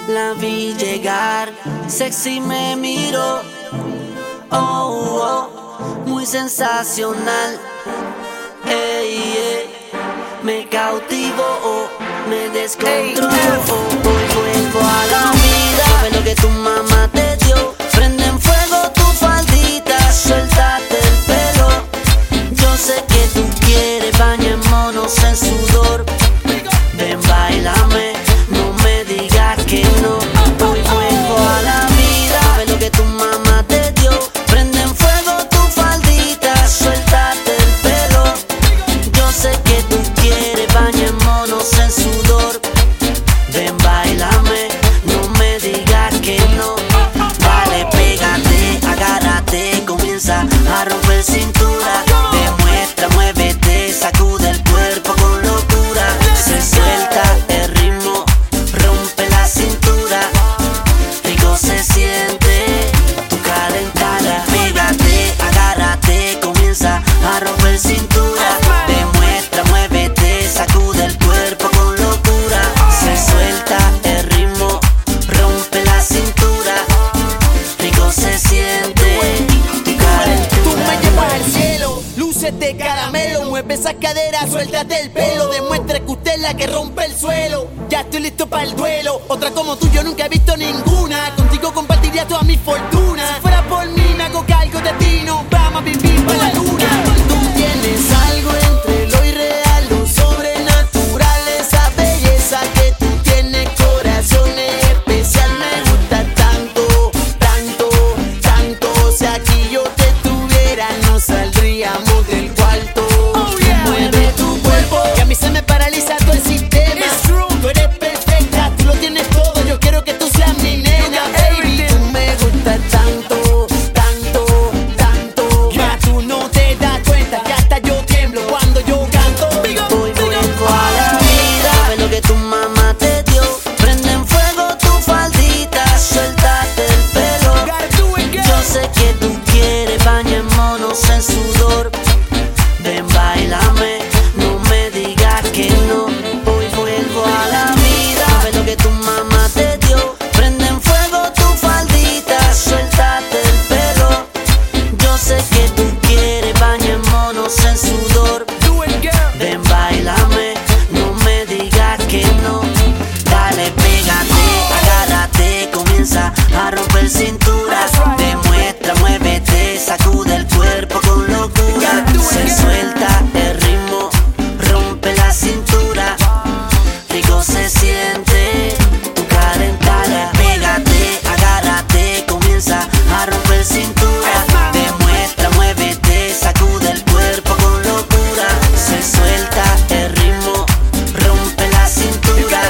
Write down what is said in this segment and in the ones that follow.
La vi llegar, sexy me miró, oh, oh, muy sensacional. Ey, ey, me cautivó, oh, me descontroló. Hoy vuelvo a la vida, sabes lo que tu mamá te dio. Prende en fuego tu faldita, suéltate el pelo. Yo sé que tú quieres, bañémonos en sudor. Ven, bailame, no me digas que no. Hoy vuelvo a la vida, sabes lo que tu mamá te dio. Prende en fuego tu faldita, suéltate el pelo. Yo sé que tú quieres, bañémonos en sudor. Ven, bailame, no me digas que no. Dale, pégate, agárrate, comienza a romper cintura. Demuestra, muévete, sacude el cuerpo con locura. Se suelta el ritmo, rompe la cintura. Rico se siente tu calentada. Pégate, agárrate, comienza a romper cintura. Demuestra, muévete, sacude el cuerpo con locura. Se suelta el ritmo, rompe la cintura. Rico se siente tu calentura. Tú me llevas al cielo, luces de caramelo. Mueve esa cadera, suéltate el pelo. Demuestra que usted es la que rompe el suelo. Ya estoy listo para el duelo. Otra como tú yo nunca he visto ninguna. Contigo compartiría toda mi fortuna. Si fuera por mí me hago cargo de ti. Nos vamos a vivir para la luna. Tú tienes algo entre lo irreal, lo sobrenatural. Esa belleza que tú tienes, corazón especial. Me gusta tanto, tanto, tanto. Si aquí yo te tuviera no saldríamos del cuarto. Mueve tu cuerpo, que a mí se me paraliza todo el sistema. Tú eres perfecta, tú lo tienes todo. Yo quiero que tú seas mi nena, baby. Tú me gustas tanto, tanto, tanto. Ya tú no te das cuenta que hasta yo tiemblo cuando yo canto. Hoy vuelvo a la vida, sabes lo que tu mamá te dio. Prende en fuego tu faldita, suéltate el pelo. Yo sé que tú quieres, bañémonos en sudor. Ven, bailame, no me digas que no. Hoy vuelvo a la vida, sabes lo que tu mamá te dio. Prende en fuego tu faldita, suéltate el pelo. Yo sé que tú quieres, bañémonos en sudor. Ven, bailame, no me digas que no. Dale, pégate, agárrate, comienza a romper cintura. Demuestra, muévete, sacude el cuerpo con locura. Se suelta el ritmo, rompe la cintura. Rico se siente tu calentada. Pégate, agárrate, comienza a romper cintura. Demuestra, muévete, sacude el cuerpo con locura. Se suelta el ritmo, rompe la cintura.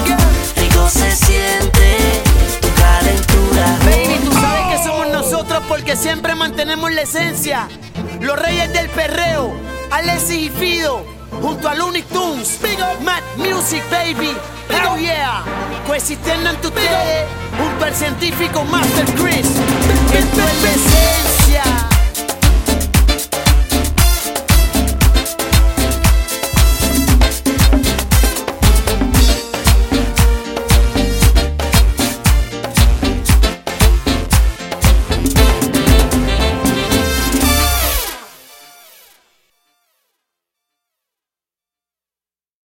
Rico se siente tu calentura. Baby, tú sabes que somos nosotros porque siempre mantenemos la esencia. Los reyes del perreo, Alexis y Fido, junto a Looney Tunes, Mad Music, baby. Hell yeah, coexistiendo entre ustedes, junto al científico Master Chris. Esto es la esencia.